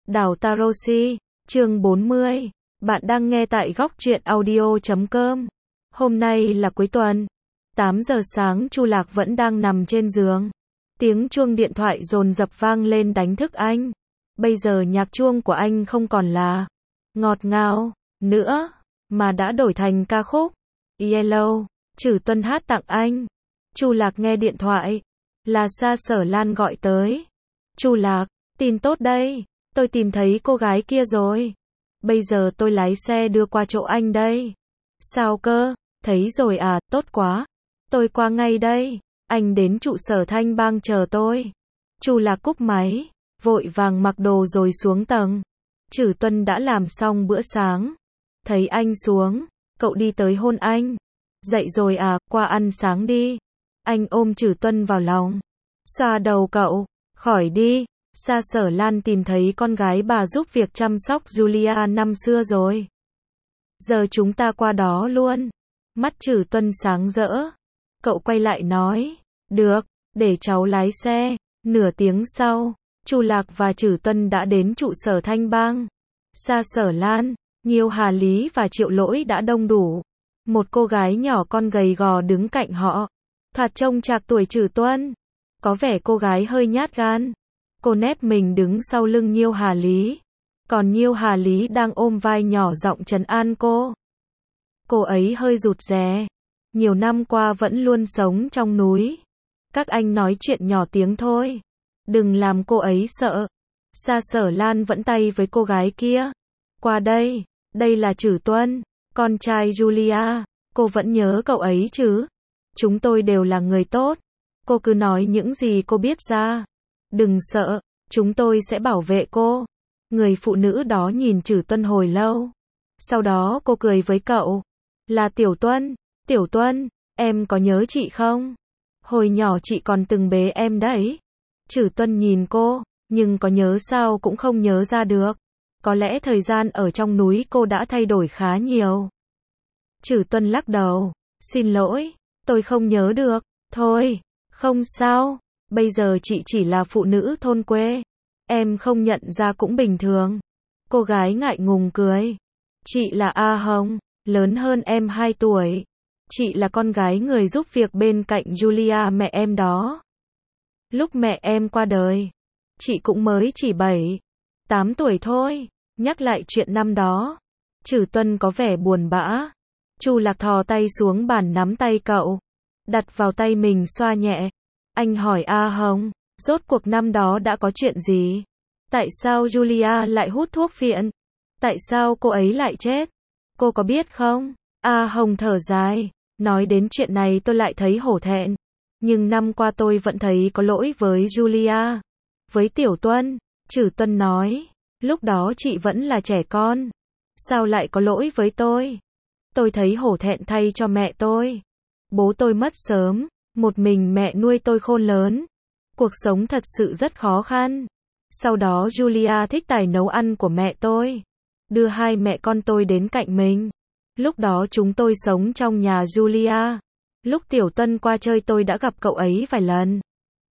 Đào Tarosi, chương 40. Bạn đang nghe tại góc truyện audio.com. Hôm nay là cuối tuần. 8 giờ sáng Chu Lạc vẫn đang nằm trên giường. Tiếng chuông điện thoại dồn dập vang lên đánh thức anh. Bây giờ nhạc chuông của anh không còn là ngọt ngào nữa, mà đã đổi thành ca khúc Yellow, Trử Tuân hát tặng anh. Chu Lạc nghe điện thoại, là Sa Sở Lan gọi tới. Chu Lạc, tin tốt đây, tôi tìm thấy cô gái kia rồi. Bây giờ tôi lái xe đưa qua chỗ anh đây. Sao cơ, thấy rồi à, tốt quá. Tôi qua ngay đây, anh đến trụ sở Thanh Bang chờ tôi. Chu Lạc cúp máy, vội vàng mặc đồ rồi xuống tầng. Trử Tuân đã làm xong bữa sáng. Thấy anh xuống, cậu đi tới hôn anh. Dậy rồi à, qua ăn sáng đi. Anh ôm Trử Tuân vào lòng, xoa đầu cậu. Khỏi đi. Sa Sở Lan tìm thấy con gái bà giúp việc chăm sóc Julia năm xưa rồi. Giờ chúng ta qua đó luôn. Mắt Trử Tuân sáng rỡ. Cậu quay lại nói, được, để cháu lái xe. Nửa tiếng sau, Chu Lạc và Trử Tuân đã đến trụ sở Thanh Bang. Sa Sở Lan, Nhiêu Hà Lý và Triệu Lỗi đã đông đủ. Một cô gái nhỏ con gầy gò đứng cạnh họ. Thoạt trông trạc tuổi Trử Tuân. Có vẻ cô gái hơi nhát gan. Cô nép mình đứng sau lưng Nhiêu Hà Lý. Còn Nhiêu Hà Lý đang ôm vai nhỏ giọng trấn an cô. Cô ấy hơi rụt rè. Nhiều năm qua vẫn luôn sống trong núi. Các anh nói chuyện nhỏ tiếng thôi. Đừng làm cô ấy sợ. Sa Sở Lan vẫn tay với cô gái kia. Qua đây, đây là Trử Tuân, con trai Julia. Cô vẫn nhớ cậu ấy chứ? Chúng tôi đều là người tốt. Cô cứ nói những gì cô biết ra. Đừng sợ, chúng tôi sẽ bảo vệ cô. Người phụ nữ đó nhìn Trử Tuân hồi lâu. Sau đó cô cười với cậu. Là Tiểu Tuân, em có nhớ chị không? Hồi nhỏ chị còn từng bế em đấy. Trử Tuân nhìn cô, nhưng có nhớ sao cũng không nhớ ra được. Có lẽ thời gian ở trong núi cô đã thay đổi khá nhiều. Trử Tuân lắc đầu. Xin lỗi, tôi không nhớ được. Thôi, không sao. Bây giờ chị chỉ là phụ nữ thôn quê. Em không nhận ra cũng bình thường. Cô gái ngại ngùng cười. Chị là A Hồng, lớn hơn em 2 tuổi. Chị là con gái người giúp việc bên cạnh Julia mẹ em đó. Lúc mẹ em qua đời, chị cũng mới chỉ 7, 8 tuổi thôi. Nhắc lại chuyện năm đó, Trử Tuân có vẻ buồn bã. Chu Lạc thò tay xuống bàn nắm tay cậu, đặt vào tay mình xoa nhẹ. Anh hỏi A Hồng, rốt cuộc năm đó đã có chuyện gì? Tại sao Julia lại hút thuốc phiện? Tại sao cô ấy lại chết? Cô có biết không? A Hồng thở dài, nói đến chuyện này tôi lại thấy hổ thẹn. Nhưng năm qua tôi vẫn thấy có lỗi với Julia. Với Tiểu Tuân, Trử Tuân nói, lúc đó chị vẫn là trẻ con. Sao lại có lỗi với tôi? Tôi thấy hổ thẹn thay cho mẹ tôi. Bố tôi mất sớm, một mình mẹ nuôi tôi khôn lớn. Cuộc sống thật sự rất khó khăn. Sau đó Julia thích tài nấu ăn của mẹ tôi, đưa hai mẹ con tôi đến cạnh mình. Lúc đó chúng tôi sống trong nhà Julia. Lúc Tiểu Tuân qua chơi tôi đã gặp cậu ấy vài lần.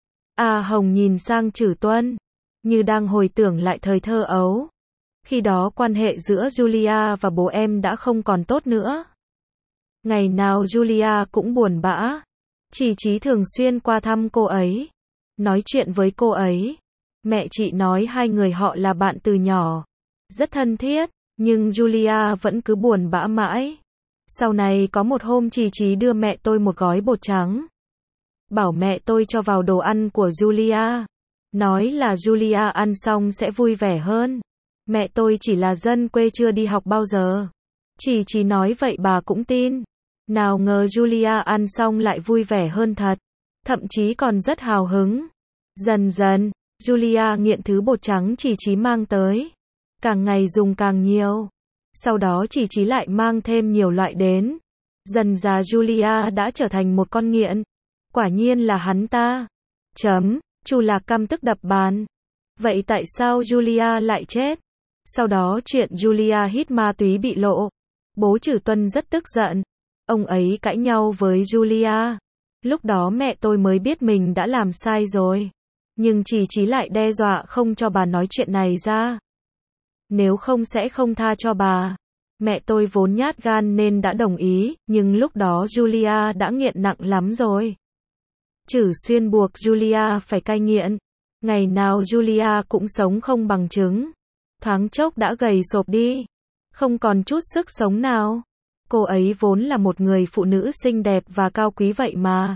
A Hồng nhìn sang Trử Tuân, như đang hồi tưởng lại thời thơ ấu. Khi đó quan hệ giữa Julia và bố em đã không còn tốt nữa. Ngày nào Julia cũng buồn bã. Chị thường xuyên qua thăm cô ấy, nói chuyện với cô ấy. Mẹ chị nói hai người họ là bạn từ nhỏ, rất thân thiết, nhưng Julia vẫn cứ buồn bã mãi. Sau này có một hôm chị đưa mẹ tôi một gói bột trắng, bảo mẹ tôi cho vào đồ ăn của Julia, nói là Julia ăn xong sẽ vui vẻ hơn. Mẹ tôi chỉ là dân quê chưa đi học bao giờ. Chị nói vậy bà cũng tin. Nào ngờ Julia ăn xong lại vui vẻ hơn thật, thậm chí còn rất hào hứng. Dần dần, Julia nghiện thứ bột trắng chị mang tới, càng ngày dùng càng nhiều. Sau đó chị lại mang thêm nhiều loại đến. Dần dà Julia đã trở thành một con nghiện. Quả nhiên là hắn ta. Chu Lạc căm tức đập bàn. Vậy tại sao Julia lại chết? Sau đó chuyện Julia hít ma túy bị lộ. Bố Trử Tuân rất tức giận. Ông ấy cãi nhau với Julia. Lúc đó mẹ tôi mới biết mình đã làm sai rồi. Nhưng chị lại đe dọa không cho bà nói chuyện này ra. nếu không sẽ không tha cho bà. Mẹ tôi vốn nhát gan nên đã đồng ý, nhưng lúc đó Julia đã nghiện nặng lắm rồi. Trử Xuyên buộc Julia phải cai nghiện. Ngày nào Julia cũng sống không bằng chứng. Thoáng chốc đã gầy sộp đi. Không còn chút sức sống nào. Cô ấy vốn là một người phụ nữ xinh đẹp và cao quý vậy mà.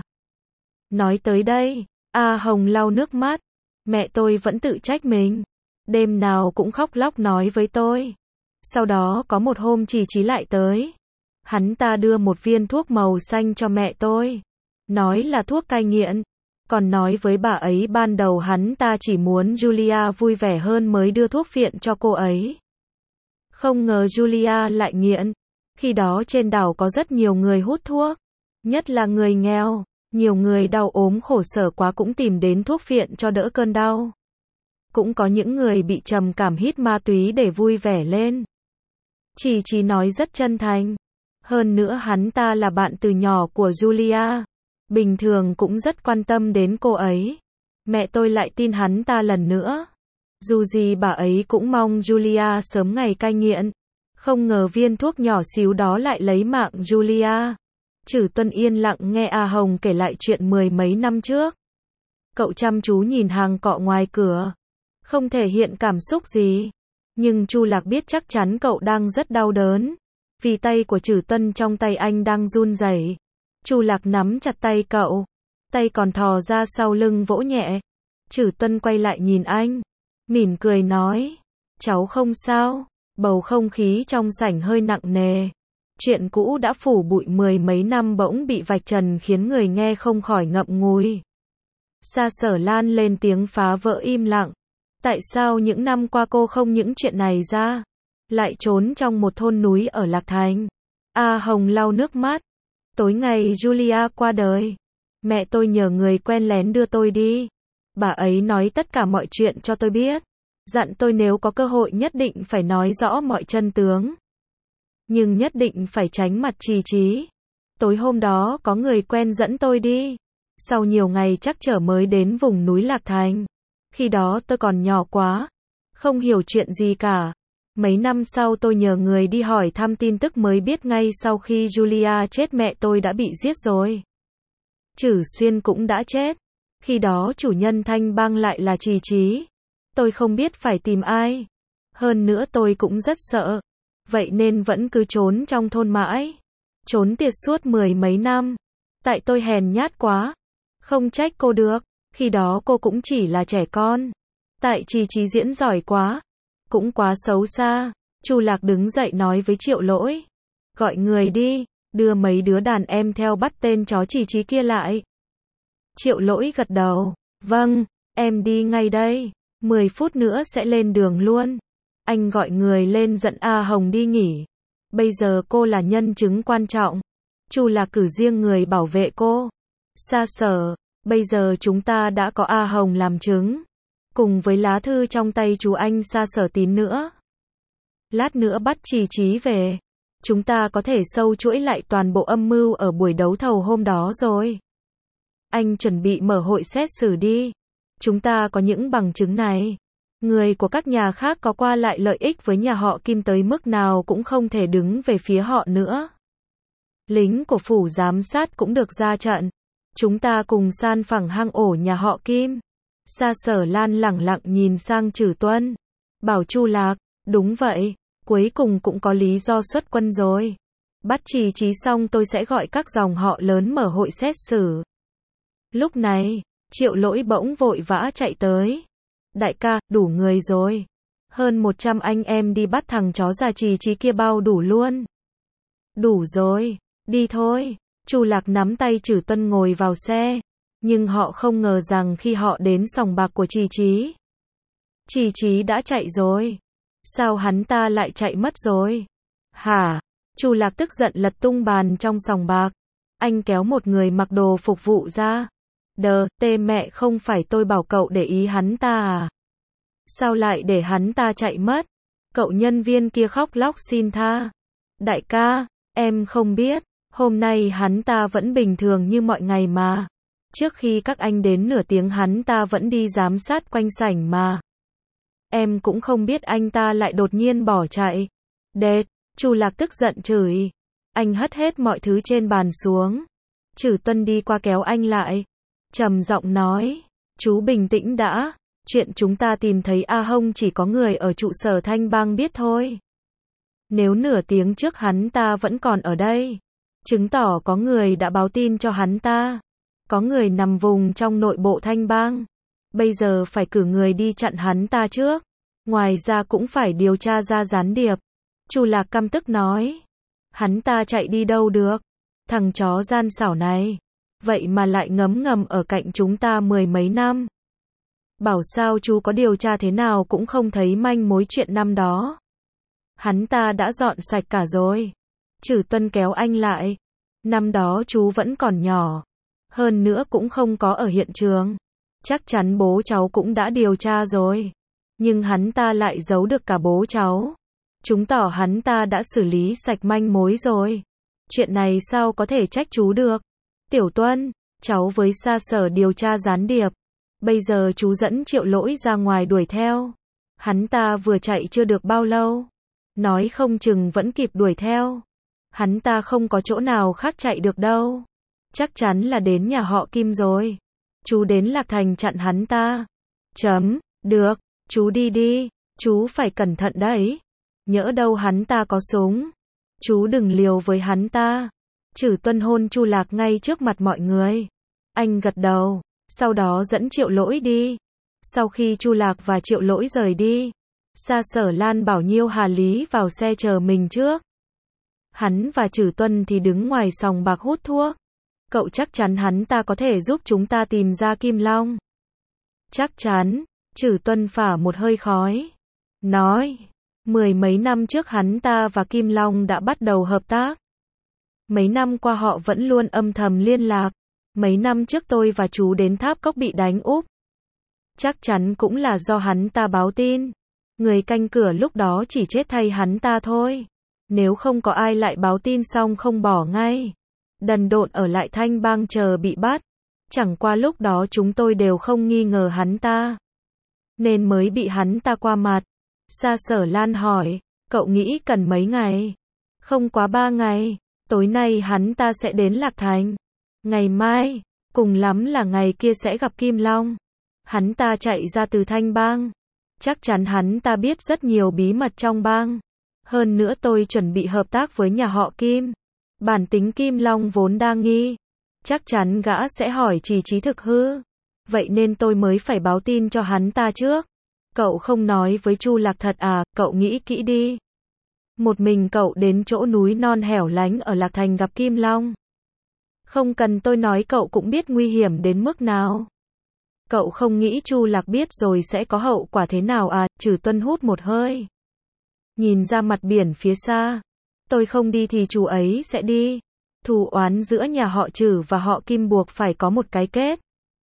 Nói tới đây, A Hồng lau nước mắt. Mẹ tôi vẫn tự trách mình. Đêm nào cũng khóc lóc nói với tôi. Sau đó có một hôm Chí Chí lại tới. Hắn ta đưa một viên thuốc màu xanh cho mẹ tôi. Nói là thuốc cai nghiện. Còn nói với bà ấy ban đầu hắn ta chỉ muốn Julia vui vẻ hơn mới đưa thuốc phiện cho cô ấy. Không ngờ Julia lại nghiện. Khi đó trên đảo có rất nhiều người hút thuốc. Nhất là người nghèo. Nhiều người đau ốm khổ sở quá cũng tìm đến thuốc phiện cho đỡ cơn đau. Cũng có những người bị trầm cảm hít ma túy để vui vẻ lên. Chí Chí nói rất chân thành. Hơn nữa hắn ta là bạn từ nhỏ của Julia. Bình thường cũng rất quan tâm đến cô ấy. Mẹ tôi lại tin hắn ta lần nữa. Dù gì bà ấy cũng mong Julia sớm ngày cai nghiện. Không ngờ viên thuốc nhỏ xíu đó lại lấy mạng Julia. Trử Tuân yên lặng nghe A Hồng kể lại chuyện mười mấy năm trước. Cậu chăm chú nhìn hàng cọ ngoài cửa. Không thể hiện cảm xúc gì. Nhưng Chu Lạc biết chắc chắn cậu đang rất đau đớn. Vì tay của Trử Tuân trong tay anh đang run rẩy. Chu Lạc nắm chặt tay cậu. Tay còn thò ra sau lưng vỗ nhẹ. Trử Tuân quay lại nhìn anh. Mỉm cười nói. Cháu không sao. Bầu không khí trong sảnh hơi nặng nề. Chuyện cũ đã phủ bụi mười mấy năm bỗng bị vạch trần khiến người nghe không khỏi ngậm ngùi. Sa Sở Lan lên tiếng phá vỡ im lặng. Tại sao những năm qua cô không những chuyện này ra? Lại trốn trong một thôn núi ở Lạc Thành. A Hồng lau nước mắt. Tối ngày Julia qua đời. Mẹ tôi nhờ người quen lén đưa tôi đi. Bà ấy nói tất cả mọi chuyện cho tôi biết. Dặn tôi nếu có cơ hội nhất định phải nói rõ mọi chân tướng. Nhưng nhất định phải tránh mặt Chí Chí. Tối hôm đó có người quen dẫn tôi đi. Sau nhiều ngày trắc trở mới đến vùng núi Lạc Thành. Khi đó tôi còn nhỏ quá. Không hiểu chuyện gì cả. Mấy năm sau tôi nhờ người đi hỏi thăm tin tức mới biết ngay sau khi Julia chết mẹ tôi đã bị giết rồi. Trử Xuyên cũng đã chết. Khi đó chủ nhân Thanh Bang lại là Chí Chí. Tôi không biết phải tìm ai. Hơn nữa tôi cũng rất sợ. Vậy nên vẫn cứ trốn trong thôn mãi. Trốn tiệt suốt mười mấy năm. Tại tôi hèn nhát quá. Không trách cô được. Khi đó cô cũng chỉ là trẻ con. Tại Chí Chí diễn giỏi quá. Cũng quá xấu xa. Chu Lạc đứng dậy nói với Triệu Lỗi. Gọi người đi. Đưa mấy đứa đàn em theo bắt tên chó Chí Chí kia lại. Triệu Lỗi gật đầu. Vâng, em đi ngay đây. 10 phút nữa sẽ lên đường luôn. Anh gọi người lên dẫn A Hồng đi nghỉ. Bây giờ cô là nhân chứng quan trọng. Chu Lạc cử riêng người bảo vệ cô. Sa Sở, bây giờ chúng ta đã có A Hồng làm chứng. Cùng với lá thư trong tay chú anh Sa Sở Tín nữa. Lát nữa bắt Chí Chí về. Chúng ta có thể sâu chuỗi lại toàn bộ âm mưu ở buổi đấu thầu hôm đó rồi. Anh chuẩn bị mở hội xét xử đi. Chúng ta có những bằng chứng này. Người của các nhà khác có qua lại lợi ích với nhà họ Kim tới mức nào cũng không thể đứng về phía họ nữa. Lính của phủ giám sát cũng được ra trận. Chúng ta cùng san phẳng hang ổ nhà họ Kim. Sa Sở Lan lẳng lặng nhìn sang Trử Tuân. Bảo Chu Lạc, đúng vậy, cuối cùng cũng có lý do xuất quân rồi. Bắt Chí Chí xong tôi sẽ gọi các dòng họ lớn mở hội xét xử. Lúc này, Triệu Lỗi bỗng vội vã chạy tới. Đại ca, đủ người rồi. Hơn 100 anh em đi bắt thằng chó già Chí Chí kia bao đủ luôn. Đủ rồi, đi thôi. Chu Lạc nắm tay Trử Tuân ngồi vào xe. Nhưng họ không ngờ rằng khi họ đến sòng bạc của Chí Chí đã chạy rồi. Sao hắn ta lại chạy mất rồi? Hả? Chu Lạc tức giận lật tung bàn trong sòng bạc. Anh kéo một người mặc đồ phục vụ ra. Tê mẹ, không phải tôi bảo cậu để ý hắn ta à? Sao lại để hắn ta chạy mất? Cậu nhân viên kia khóc lóc xin tha. Đại ca, em không biết, hôm nay hắn ta vẫn bình thường như mọi ngày mà. Trước khi các anh đến nửa tiếng hắn ta vẫn đi giám sát quanh sảnh mà. Em cũng không biết anh ta lại đột nhiên bỏ chạy. Đệt, Chu Lạc tức giận chửi. Anh hất hết mọi thứ trên bàn xuống. Trử Tuân đi qua kéo anh lại. Trầm giọng nói. Chú bình tĩnh đã. Chuyện chúng ta tìm thấy A Hông chỉ có người ở trụ sở Thanh Bang biết thôi. Nếu nửa tiếng trước hắn ta vẫn còn ở đây, chứng tỏ có người đã báo tin cho hắn ta. Có người nằm vùng trong nội bộ Thanh Bang. Bây giờ phải cử người đi chặn hắn ta trước. Ngoài ra cũng phải điều tra ra gián điệp. Chu Lạc căm tức nói. Hắn ta chạy đi đâu được? Thằng chó gian xảo này. Vậy mà lại ngấm ngầm ở cạnh chúng ta 10 mấy năm. Bảo sao chú có điều tra thế nào cũng không thấy manh mối chuyện năm đó. Hắn ta đã dọn sạch cả rồi. Trử Tuân kéo anh lại. Năm đó chú vẫn còn nhỏ. Hơn nữa cũng không có ở hiện trường. Chắc chắn bố cháu cũng đã điều tra rồi. Nhưng hắn ta lại giấu được cả bố cháu. Chứng tỏ hắn ta đã xử lý sạch manh mối rồi. Chuyện này sao có thể trách chú được? Tiểu Tuân, cháu với Sa Sở điều tra gián điệp. Bây giờ chú dẫn Triệu Lỗi ra ngoài đuổi theo. Hắn ta vừa chạy chưa được bao lâu. Nói không chừng vẫn kịp đuổi theo. Hắn ta không có chỗ nào khác chạy được đâu. Chắc chắn là đến nhà họ Kim rồi. Chú đến Lạc Thành chặn hắn ta. Được, chú đi đi. Chú phải cẩn thận đấy. Nhỡ đâu hắn ta có súng. Chú đừng liều với hắn ta. Trử Tuân hôn Chu Lạc ngay trước mặt mọi người. Anh gật đầu. Sau đó dẫn Triệu Lỗi đi. Sau khi Chu Lạc và Triệu Lỗi rời đi, Sa Sở Lan bảo Nhiêu Hà Lý vào xe chờ mình trước. Hắn và Trử Tuân thì đứng ngoài sòng bạc hút thuốc. Cậu chắc chắn hắn ta có thể giúp chúng ta tìm ra Kim Long? Chắc chắn. Trử Tuân phả một hơi khói. Nói. 10 mấy năm trước hắn ta và Kim Long đã bắt đầu hợp tác. Mấy năm qua họ vẫn luôn âm thầm liên lạc. Mấy năm trước tôi và chú đến Tháp Cốc bị đánh úp. Chắc chắn cũng là do hắn ta báo tin. Người canh cửa lúc đó chỉ chết thay hắn ta thôi. Nếu không có ai lại báo tin xong không bỏ ngay. Đần độn ở lại Thanh Bang chờ bị bắt. Chẳng qua lúc đó chúng tôi đều không nghi ngờ hắn ta. Nên mới bị hắn ta qua mặt. Sa Sở Lan hỏi, cậu nghĩ cần mấy ngày? Không quá 3 ngày. Tối nay hắn ta sẽ đến Lạc Thành. Ngày mai, cùng lắm là ngày kia sẽ gặp Kim Long. Hắn ta chạy ra từ Thanh Bang. Chắc chắn hắn ta biết rất nhiều bí mật trong bang. Hơn nữa tôi chuẩn bị hợp tác với nhà họ Kim. Bản tính Kim Long vốn đa nghi. Chắc chắn gã sẽ hỏi Trì Trí thực hư. Vậy nên tôi mới phải báo tin cho hắn ta trước. Cậu không nói với Chu Lạc thật à, cậu nghĩ kỹ đi. Một mình cậu đến chỗ núi non hẻo lánh ở Lạc Thành gặp Kim Long. Không cần tôi nói cậu cũng biết nguy hiểm đến mức nào. Cậu không nghĩ Chu Lạc biết rồi sẽ có hậu quả thế nào à? Trử Tuân hút một hơi. Nhìn ra mặt biển phía xa. Tôi không đi thì chú ấy sẽ đi. Thù oán giữa nhà họ Trử và họ Kim buộc phải có một cái kết.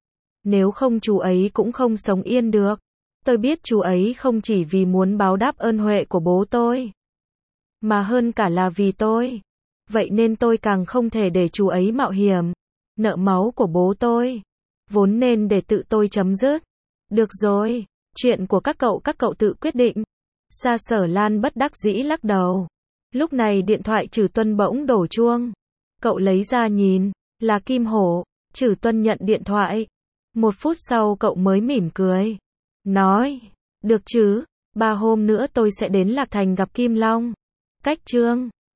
Nếu không chú ấy cũng không sống yên được. Tôi biết chú ấy không chỉ vì muốn báo đáp ơn huệ của bố tôi, mà hơn cả là vì tôi. Vậy nên tôi càng không thể để chú ấy mạo hiểm. Nợ máu của bố tôi vốn nên để tự tôi chấm dứt. Được rồi, chuyện của các cậu tự quyết định. Sa Sở Lan bất đắc dĩ lắc đầu. Lúc này điện thoại Trử Tuân bỗng đổ chuông. Cậu lấy ra nhìn, là Kim Hổ. Trử Tuân nhận điện thoại. 1 phút sau cậu mới mỉm cười. Nói, được chứ, 3 hôm nữa tôi sẽ đến Lạc Thành gặp Kim Long. Cách Trương.